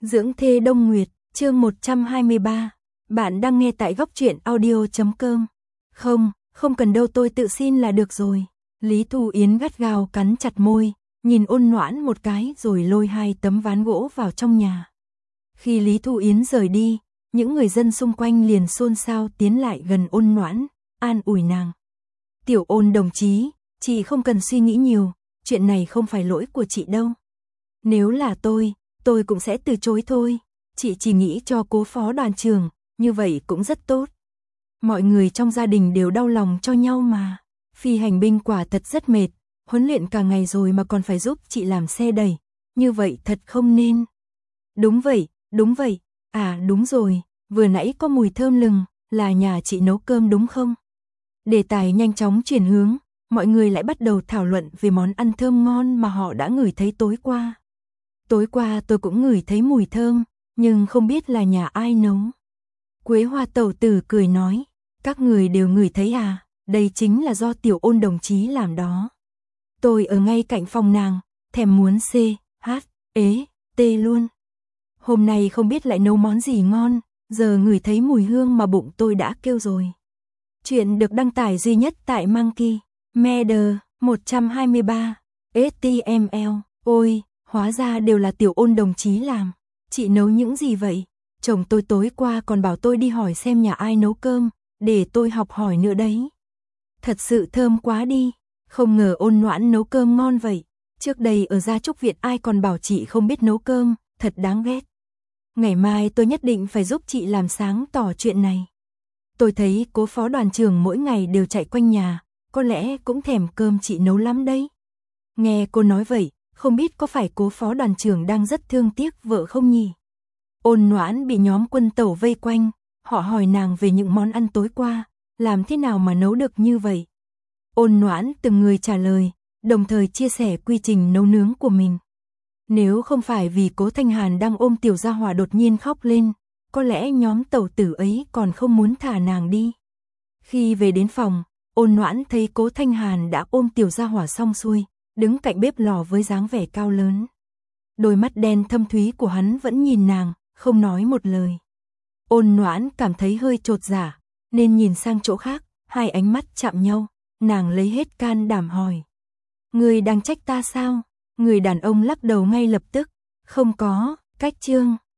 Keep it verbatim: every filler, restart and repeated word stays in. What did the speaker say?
Dưỡng thê Đông Nguyệt, chương một trăm hai mươi ba. Bạn đang nghe tại góc truyện audio chấm com. Không, không cần đâu, tôi tự xin là được rồi. Lý Thu Yến gắt gao cắn chặt môi, nhìn Ôn Noãn một cái rồi lôi hai tấm ván gỗ vào trong nhà. Khi Lý Thu Yến rời đi, những người dân xung quanh liền xôn xao tiến lại gần Ôn Noãn, an ủi nàng. Tiểu Ôn đồng chí, chị không cần suy nghĩ nhiều, chuyện này không phải lỗi của chị đâu. Nếu là tôi, tôi cũng sẽ từ chối thôi. Chị chỉ nghĩ cho cố phó đoàn trưởng, như vậy cũng rất tốt. Mọi người trong gia đình đều đau lòng cho nhau mà. Phi hành binh quả thật rất mệt, huấn luyện cả ngày rồi mà còn phải giúp chị làm xe đẩy. Như vậy thật không nên. Đúng vậy, đúng vậy. À đúng rồi, vừa nãy có mùi thơm lừng, là nhà chị nấu cơm đúng không? Đề tài nhanh chóng chuyển hướng, mọi người lại bắt đầu thảo luận về món ăn thơm ngon mà họ đã ngửi thấy tối qua. Tối qua tôi cũng ngửi thấy mùi thơm, nhưng không biết là nhà ai nấu. Quế Hoa tẩu tử cười nói, các người đều ngửi thấy à, đây chính là do Tiểu Ôn đồng chí làm đó. Tôi ở ngay cạnh phòng nàng, thèm muốn C, H, ế, T luôn. Hôm nay không biết lại nấu món gì ngon, giờ ngửi thấy mùi hương mà bụng tôi đã kêu rồi. Chuyện được đăng tải duy nhất tại Monkey Media một trăm hai mươi ba, ếch ti em eo, ôi, hóa ra đều là Tiểu Ôn đồng chí làm. Chị nấu những gì vậy? Chồng tôi tối qua còn bảo tôi đi hỏi xem nhà ai nấu cơm, để tôi học hỏi nữa đấy. Thật sự thơm quá đi, không ngờ Ôn Noãn nấu cơm ngon vậy. Trước đây ở Gia Trúc Viện ai còn bảo chị không biết nấu cơm, thật đáng ghét. Ngày mai tôi nhất định phải giúp chị làm sáng tỏ chuyện này. Tôi thấy cố phó đoàn trưởng mỗi ngày đều chạy quanh nhà, có lẽ cũng thèm cơm chị nấu lắm đấy. Nghe cô nói vậy, không biết có phải cố phó đoàn trưởng đang rất thương tiếc vợ không nhỉ? Ôn Noãn bị nhóm quân tẩu vây quanh, họ hỏi nàng về những món ăn tối qua, làm thế nào mà nấu được như vậy? Ôn Noãn từng người trả lời, đồng thời chia sẻ quy trình nấu nướng của mình. Nếu không phải vì Cố Thanh Hàn đang ôm Tiểu Gia Hỏa đột nhiên khóc lên, có lẽ nhóm tẩu tử ấy còn không muốn thả nàng đi. Khi về đến phòng, Ôn Noãn thấy Cố Thanh Hàn đã ôm Tiểu Gia Hỏa xong xuôi, đứng cạnh bếp lò với dáng vẻ cao lớn. Đôi mắt đen thâm thúy của hắn vẫn nhìn nàng, không nói một lời. Ôn Noãn cảm thấy hơi chột dạ, nên nhìn sang chỗ khác, hai ánh mắt chạm nhau, nàng lấy hết can đảm hỏi. Người đang trách ta sao? Người đàn ông lắc đầu ngay lập tức, không có, cách chương.